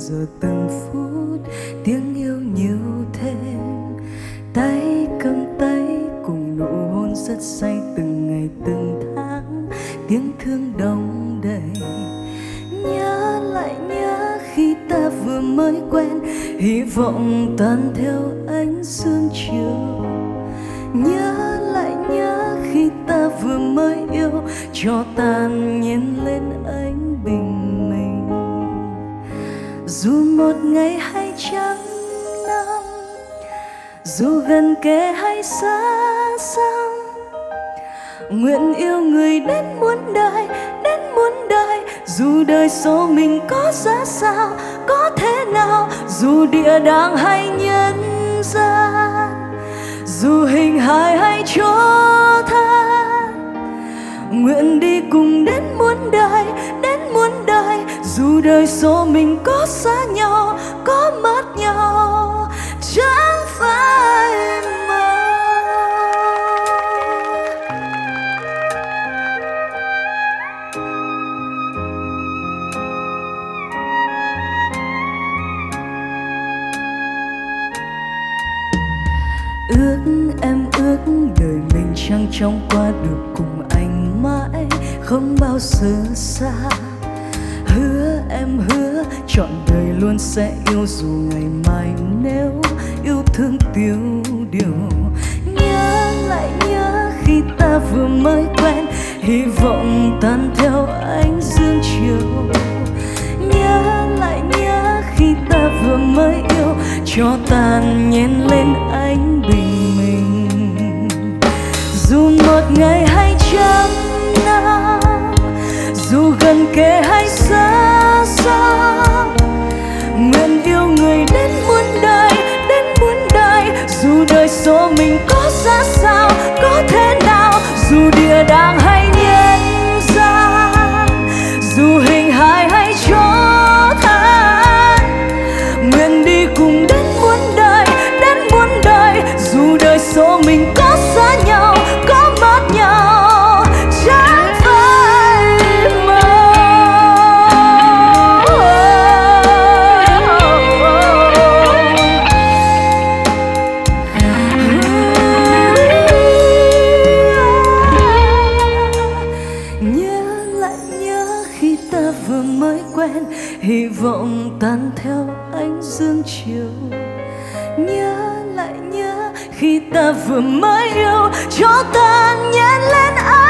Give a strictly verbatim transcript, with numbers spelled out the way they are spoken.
giờ từng phút tiếng yêu nhiều thêm. Tay cầm tay cùng nụ hôn rất say từng ngày từng tháng, tiếng thương đong đầy. Nhớ lại nhớ khi ta vừa mới quen, hy vọng tan theo ánh sương chiều. Nhớ lại nhớ khi ta vừa mới yêu, cho tàn nhiên lên ánh bình minh. Dù một ngày hay trăm năm, dù gần kề hay xa xăm, nguyện yêu người đến muôn đời, đến muôn đời. Dù đời số mình có ra sao, có thế nào, dù địa đàng hay nhân gian, dù hình hài hay chỗ than, nguyện đi cùng đến muôn đời, đến muôn đời. Dù đời số mình có xa nhau, có mất nhau, chẳng phải mơ. Ước em ước đời mình chẳng trông qua được cùng anh mãi, không bao giờ xa. Hứa em hứa trọn đời luôn sẽ yêu, dù ngày mai nếu yêu thương tiêu điều. Nhớ lại nhớ khi ta vừa mới quen, hy vọng tan theo ánh dương chiều. Nhớ lại nhớ khi ta vừa mới yêu, cho tàn nhen lên ánh bình minh. Dù một ngày hay trăm năm, dù gần kề hay xa xăm, nguyện yêu người đến muôn đời, đến muôn đời. Dù đời số mình có ra sao, có thế nào, dù địa đàng hay nhân gian, dù hình hài hay chỗ than, nguyện đi cùng đến muôn đời, đến muôn đời. Dù đời số mình có xa nhau, có mất nhau, chẳng phải mơ. Nhớ lại nhớ khi ta vừa mới quen, hy vọng tan theo ánh dương chiều. Nhớ lại nhớ khi ta vừa mới yêu, cho ta nhét lên ánh